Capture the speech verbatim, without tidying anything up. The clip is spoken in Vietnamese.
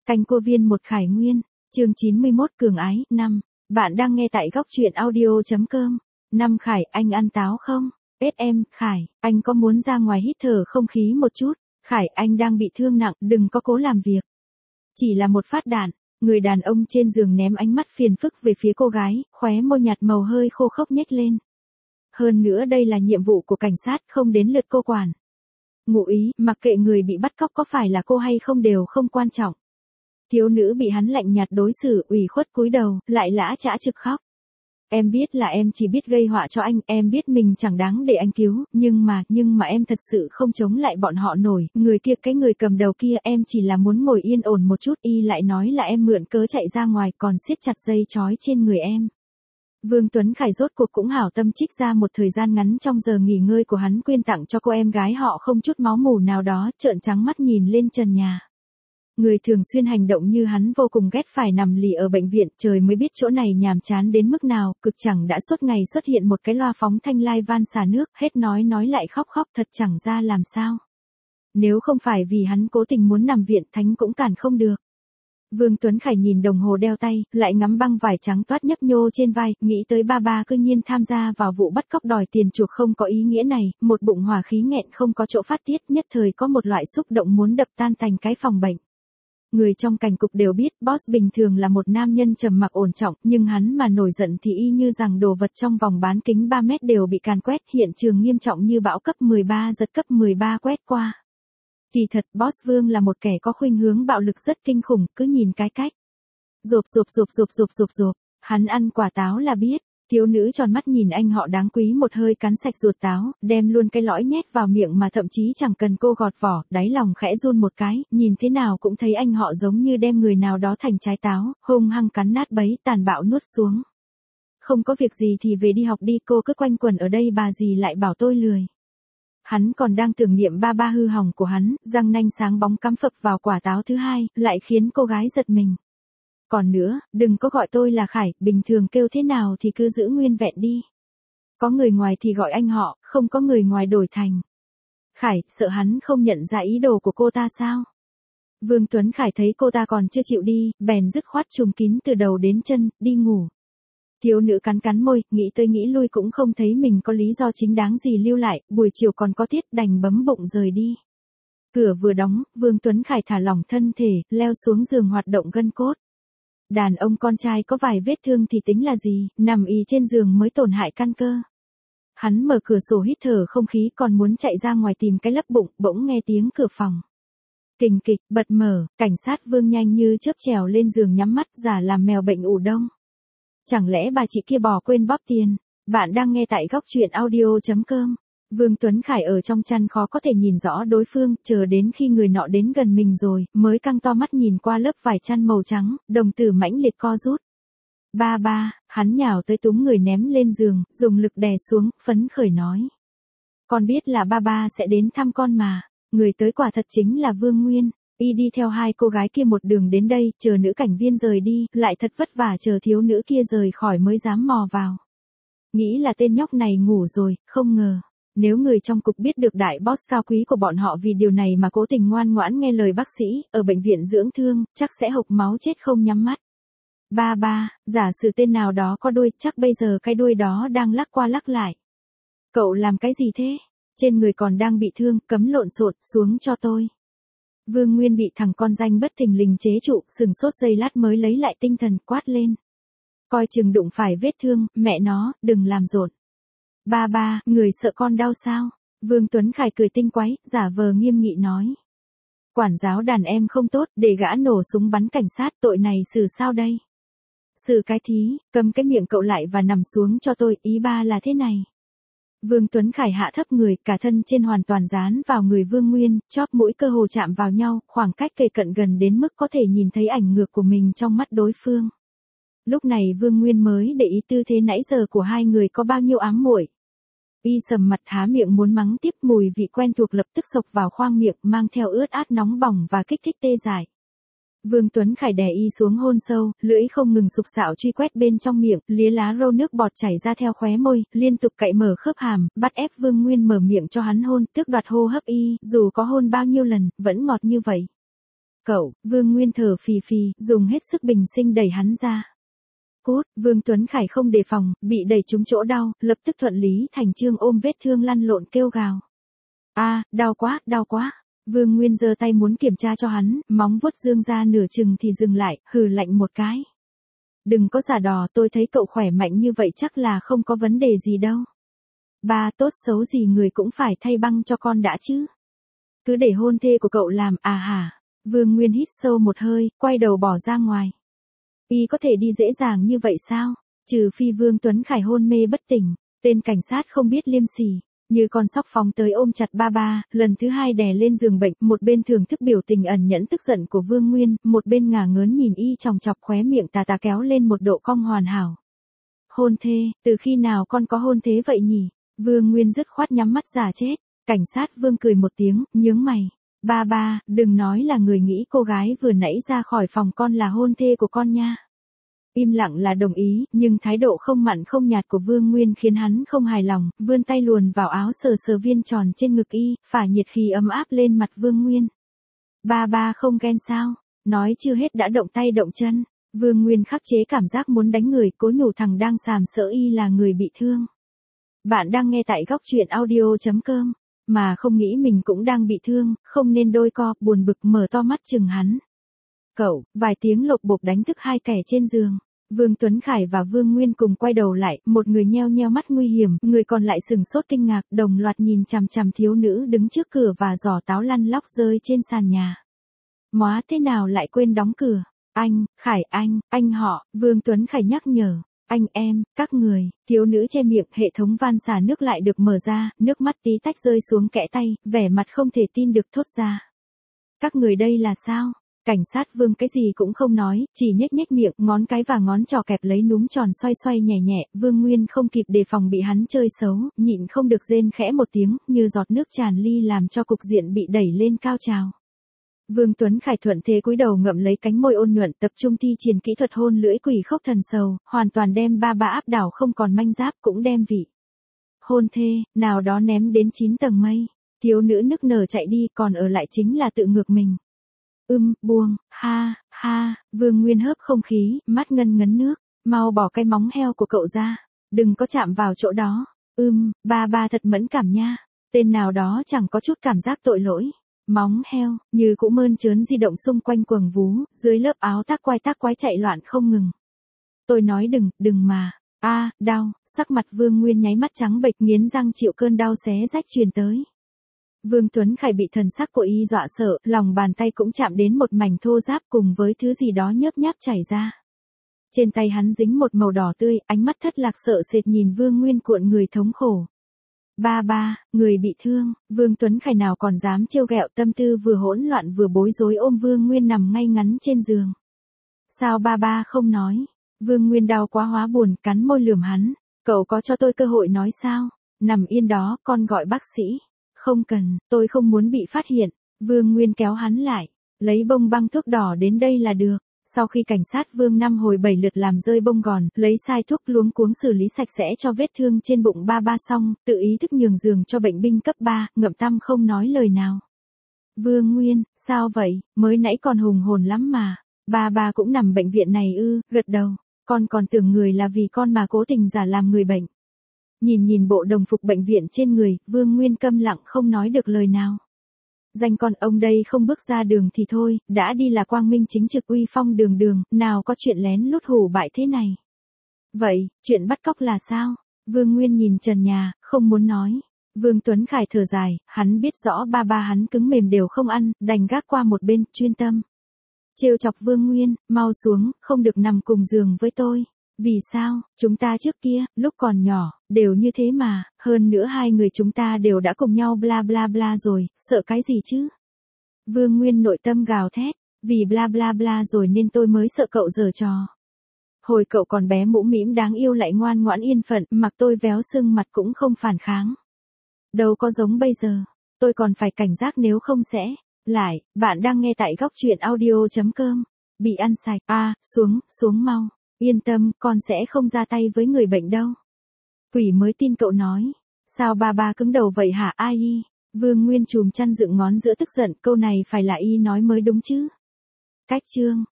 Canh Cô Viên một Khải Nguyên, chương chín mươi mốt Cường Ái, năm. Bạn đang nghe tại góc truyện audio.com. năm Khải, anh ăn táo không? ét em, Khải, anh có muốn ra ngoài hít thở không khí một chút? Khải, anh đang bị thương nặng, đừng có cố làm việc. Chỉ là một phát đạn. Người đàn ông trên giường ném ánh mắt phiền phức về phía cô gái, khóe môi nhạt màu hơi khô khốc nhếch lên. Hơn nữa đây là nhiệm vụ của cảnh sát, không đến lượt cô quản. Ngụ ý, mặc kệ người bị bắt cóc có phải là cô hay không đều không quan trọng. Thiếu nữ bị hắn lạnh nhạt đối xử, ủy khuất cúi đầu, lại lã chã trực khóc. Em biết là em chỉ biết gây họa cho anh, em biết mình chẳng đáng để anh cứu, nhưng mà, nhưng mà em thật sự không chống lại bọn họ nổi, người kia cái người cầm đầu kia em chỉ là muốn ngồi yên ổn một chút, y lại nói là em mượn cớ chạy ra ngoài còn siết chặt dây trói trên người em. Vương Tuấn Khải rốt cuộc cũng hảo tâm trích ra một thời gian ngắn trong giờ nghỉ ngơi của hắn quyên tặng cho cô em gái họ không chút máu mủ nào đó, trợn trắng mắt nhìn lên trần nhà. Người thường xuyên hành động như hắn vô cùng ghét phải nằm lì ở bệnh viện, trời mới biết chỗ này nhàm chán đến mức nào, cực chẳng đã suốt ngày xuất hiện một cái loa phóng thanh lai van xả nước, hết nói nói lại khóc khóc thật chẳng ra làm sao. Nếu không phải vì hắn cố tình muốn nằm viện thánh cũng cản không được. Vương Tuấn Khải nhìn đồng hồ đeo tay, lại ngắm băng vải trắng toát nhấp nhô trên vai, nghĩ tới ba ba cư nhiên tham gia vào vụ bắt cóc đòi tiền chuộc không có ý nghĩa này, một bụng hỏa khí nghẹn không có chỗ phát tiết, nhất thời có một loại xúc động muốn đập tan thành cái phòng bệnh. Người trong cảnh cục đều biết, boss bình thường là một nam nhân trầm mặc ổn trọng, nhưng hắn mà nổi giận thì y như rằng đồ vật trong vòng bán kính ba mét đều bị càn quét, hiện trường nghiêm trọng như bão cấp mười ba giật cấp mười ba quét qua. Kỳ thật, boss Vương là một kẻ có khuynh hướng bạo lực rất kinh khủng, cứ nhìn cái cách. Rộp rộp rộp rộp rộp rộp rộp, hắn ăn quả táo là biết. Thiếu nữ tròn mắt nhìn anh họ đáng quý một hơi cắn sạch ruột táo, đem luôn cái lõi nhét vào miệng mà thậm chí chẳng cần cô gọt vỏ, đáy lòng khẽ run một cái, nhìn thế nào cũng thấy anh họ giống như đem người nào đó thành trái táo, hung hăng cắn nát bấy, tàn bạo nuốt xuống. Không có việc gì thì về đi học đi, cô cứ quanh quẩn ở đây bà gì lại bảo tôi lười. Hắn còn đang tưởng niệm ba ba hư hỏng của hắn, răng nanh sáng bóng cắm phập vào quả táo thứ hai, lại khiến cô gái giật mình. Còn nữa, đừng có gọi tôi là Khải, bình thường kêu thế nào thì cứ giữ nguyên vẹn đi. Có người ngoài thì gọi anh họ, không có người ngoài đổi thành Khải, sợ hắn không nhận ra ý đồ của cô ta sao? Vương Tuấn Khải thấy cô ta còn chưa chịu đi, bèn dứt khoát trùm kín từ đầu đến chân, đi ngủ. Thiếu nữ cắn cắn môi, nghĩ tới nghĩ lui cũng không thấy mình có lý do chính đáng gì lưu lại, buổi chiều còn có tiết đành bấm bụng rời đi. Cửa vừa đóng, Vương Tuấn Khải thả lỏng thân thể, leo xuống giường hoạt động gân cốt. Đàn ông con trai có vài vết thương thì tính là gì, nằm y trên giường mới tổn hại căn cơ. Hắn mở cửa sổ hít thở không khí còn muốn chạy ra ngoài tìm cái lấp bụng, bỗng nghe tiếng cửa phòng. Kình kịch, bật mở, cảnh sát Vương nhanh như chớp trèo lên giường nhắm mắt giả làm mèo bệnh ủ đông. Chẳng lẽ bà chị kia bỏ quên bóp tiền? Bạn đang nghe tại góc truyện audio.com. Vương Tuấn Khải ở trong chăn khó có thể nhìn rõ đối phương, chờ đến khi người nọ đến gần mình rồi, mới căng to mắt nhìn qua lớp vải chăn màu trắng, đồng tử mãnh liệt co rút. Ba ba, hắn nhào tới túm người ném lên giường, dùng lực đè xuống, phấn khởi nói. Con biết là ba ba sẽ đến thăm con mà, người tới quả thật chính là Vương Nguyên. Y đi theo hai cô gái kia một đường đến đây, chờ nữ cảnh viên rời đi, lại thật vất vả chờ thiếu nữ kia rời khỏi mới dám mò vào. Nghĩ là tên nhóc này ngủ rồi, không ngờ. Nếu người trong cục biết được đại boss cao quý của bọn họ vì điều này mà cố tình ngoan ngoãn nghe lời bác sĩ, ở bệnh viện dưỡng thương, chắc sẽ hộc máu chết không nhắm mắt. Ba ba, giả sử tên nào đó có đuôi, chắc bây giờ cái đuôi đó đang lắc qua lắc lại. Cậu làm cái gì thế? Trên người còn đang bị thương, cấm lộn xộn, xuống cho tôi. Vương Nguyên bị thằng con danh bất thình lình chế trụ, sừng sốt giây lát mới lấy lại tinh thần, quát lên. Coi chừng đụng phải vết thương, mẹ nó, đừng làm rộn. Ba ba, người sợ con đau sao? Vương Tuấn Khải cười tinh quái, giả vờ nghiêm nghị nói. Quản giáo đàn em không tốt, để gã nổ súng bắn cảnh sát, tội này xử sao đây? Xử cái thí, cầm cái miệng cậu lại và nằm xuống cho tôi, ý ba là thế này. Vương Tuấn Khải hạ thấp người, cả thân trên hoàn toàn dán vào người Vương Nguyên, chóp mũi cơ hồ chạm vào nhau, khoảng cách kề cận gần đến mức có thể nhìn thấy ảnh ngược của mình trong mắt đối phương. Lúc này Vương Nguyên mới để ý tư thế nãy giờ của hai người có bao nhiêu ám muội. Y sầm mặt há miệng muốn mắng tiếp, mùi vị quen thuộc lập tức xộc vào khoang miệng, mang theo ướt át nóng bỏng và kích thích tê dại. Vương Tuấn Khải đè y xuống hôn sâu, lưỡi không ngừng sục sạo truy quét bên trong miệng, lía lá râu nước bọt chảy ra theo khóe môi, liên tục cạy mở khớp hàm, bắt ép Vương Nguyên mở miệng cho hắn hôn, tước đoạt hô hấp y, dù có hôn bao nhiêu lần, vẫn ngọt như vậy. Cậu, Vương Nguyên thở phì phì, dùng hết sức bình sinh đẩy hắn ra. Cút, Vương Tuấn Khải không đề phòng, bị đẩy trúng chỗ đau, lập tức thuận lý thành chương ôm vết thương lăn lộn kêu gào. A, đau quá, đau quá. Vương Nguyên giơ tay muốn kiểm tra cho hắn, móng vuốt dương ra nửa chừng thì dừng lại, hừ lạnh một cái. Đừng có giả đò, tôi thấy cậu khỏe mạnh như vậy chắc là không có vấn đề gì đâu. Ba, tốt xấu gì người cũng phải thay băng cho con đã chứ. Cứ để hôn thê của cậu làm, à hả? Vương Nguyên hít sâu một hơi, quay đầu bỏ ra ngoài. Y có thể đi dễ dàng như vậy sao? Trừ phi Vương Tuấn Khải hôn mê bất tỉnh, tên cảnh sát không biết liêm sỉ, như con sóc phóng tới ôm chặt ba ba, lần thứ hai đè lên giường bệnh, một bên thưởng thức biểu tình ẩn nhẫn tức giận của Vương Nguyên, một bên ngả ngớn nhìn y chòng chọc khóe miệng tà tà kéo lên một độ cong hoàn hảo. Hôn thê, từ khi nào con có hôn thế vậy nhỉ? Vương Nguyên dứt khoát nhắm mắt giả chết. Cảnh sát Vương cười một tiếng, nhướng mày. Ba ba, đừng nói là người nghĩ cô gái vừa nãy ra khỏi phòng con là hôn thê của con nha. Im lặng là đồng ý, nhưng thái độ không mặn không nhạt của Vương Nguyên khiến hắn không hài lòng, vươn tay luồn vào áo sờ sờ viên tròn trên ngực y, phả nhiệt khí ấm áp lên mặt Vương Nguyên. Ba ba không ghen sao? Nói chưa hết đã động tay động chân. Vương Nguyên khắc chế cảm giác muốn đánh người, cố nhủ thằng đang sàm sỡ y là người bị thương. Bạn đang nghe tại góc truyện audio chấm com. Mà không nghĩ mình cũng đang bị thương, không nên đôi co, buồn bực mở to mắt chừng hắn. Cậu, vài tiếng lộc bộp đánh thức hai kẻ trên giường. Vương Tuấn Khải và Vương Nguyên cùng quay đầu lại, một người nheo nheo mắt nguy hiểm, người còn lại sừng sốt kinh ngạc, đồng loạt nhìn chằm chằm thiếu nữ đứng trước cửa và giỏ táo lăn lóc rơi trên sàn nhà. Móa thế nào lại quên đóng cửa? Anh, Khải anh, anh họ, Vương Tuấn Khải nhắc nhở. Anh em, các người, thiếu nữ che miệng, hệ thống van xả nước lại được mở ra, nước mắt tí tách rơi xuống kẽ tay, vẻ mặt không thể tin được thốt ra. Các người đây là sao? Cảnh sát Vương cái gì cũng không nói, chỉ nhếch nhếch miệng, ngón cái và ngón trỏ kẹp lấy núm tròn xoay xoay nhẹ nhẹ, Vương Nguyên không kịp đề phòng bị hắn chơi xấu, nhịn không được rên khẽ một tiếng, như giọt nước tràn ly làm cho cục diện bị đẩy lên cao trào. Vương Tuấn Khải thuận thế cúi đầu ngậm lấy cánh môi ôn nhuận, tập trung thi triển kỹ thuật hôn lưỡi quỷ khốc thần sầu, hoàn toàn đem ba ba áp đảo không còn manh giáp, cũng đem vị hôn thê nào đó ném đến chín tầng mây. Thiếu nữ nức nở chạy đi, còn ở lại chính là tự ngược mình. Ưm, buông, ha, ha, Vương Nguyên hớp không khí, mắt ngân ngấn nước, mau bỏ cái móng heo của cậu ra, đừng có chạm vào chỗ đó. Ưm, ba ba thật mẫn cảm nha. Tên nào đó chẳng có chút cảm giác tội lỗi. Móng heo, như cũ mơn trớn di động xung quanh quầng vú, dưới lớp áo tác quái tác quái chạy loạn không ngừng. Tôi nói đừng, đừng mà. A, đau, sắc mặt Vương Nguyên nháy mắt trắng bệch, nghiến răng chịu cơn đau xé rách truyền tới. Vương Tuấn Khải bị thần sắc của y dọa sợ, lòng bàn tay cũng chạm đến một mảnh thô ráp cùng với thứ gì đó nhớp nháp chảy ra. Trên tay hắn dính một màu đỏ tươi, ánh mắt thất lạc sợ sệt nhìn Vương Nguyên cuộn người thống khổ. Ba ba, người bị thương, Vương Tuấn Khải nào còn dám trêu ghẹo, tâm tư vừa hỗn loạn vừa bối rối ôm Vương Nguyên nằm ngay ngắn trên giường. Sao ba ba không nói? Vương Nguyên đau quá hóa buồn, cắn môi lườm hắn. Cậu có cho tôi cơ hội nói sao? Nằm yên đó, con gọi bác sĩ. Không cần, tôi không muốn bị phát hiện. Vương Nguyên kéo hắn lại. Lấy bông băng thuốc đỏ đến đây là được. Sau khi cảnh sát Vương năm hồi bảy lượt làm rơi bông gòn, lấy sai thuốc luống cuống xử lý sạch sẽ cho vết thương trên bụng ba ba xong, tự ý thức nhường giường cho bệnh binh cấp ba, ngậm tăm không nói lời nào. Vương Nguyên, sao vậy, mới nãy còn hùng hồn lắm mà. Ba ba cũng nằm bệnh viện này ư, gật đầu. Con còn tưởng người là vì con mà cố tình giả làm người bệnh. Nhìn nhìn bộ đồng phục bệnh viện trên người, Vương Nguyên câm lặng không nói được lời nào. Danh con ông đây không bước ra đường thì thôi, đã đi là quang minh chính trực uy phong đường đường, nào có chuyện lén lút hủ bại thế này. Vậy, chuyện bắt cóc là sao? Vương Nguyên nhìn trần nhà, không muốn nói. Vương Tuấn Khải thở dài, hắn biết rõ ba ba hắn cứng mềm đều không ăn, đành gác qua một bên, chuyên tâm. Trêu chọc Vương Nguyên, mau xuống, không được nằm cùng giường với tôi. Vì sao, chúng ta trước kia, lúc còn nhỏ, đều như thế mà, hơn nữa hai người chúng ta đều đã cùng nhau bla bla bla rồi, sợ cái gì chứ? Vương Nguyên nội tâm gào thét, vì bla bla bla rồi nên tôi mới sợ cậu giở trò. Hồi cậu còn bé mũm mĩm đáng yêu lại ngoan ngoãn yên phận, mặc tôi véo sưng mặt cũng không phản kháng. Đâu có giống bây giờ, tôi còn phải cảnh giác nếu không sẽ. Lại, bạn đang nghe tại góc truyện audio chấm com. Bị ăn sạch, a, à, xuống, xuống mau. Yên tâm, con sẽ không ra tay với người bệnh đâu. Quỷ mới tin cậu nói. Sao ba ba cứng đầu vậy hả ai y? Vương Nguyên chùm chăn dựng ngón giữa tức giận, câu này phải là y nói mới đúng chứ. Cách chương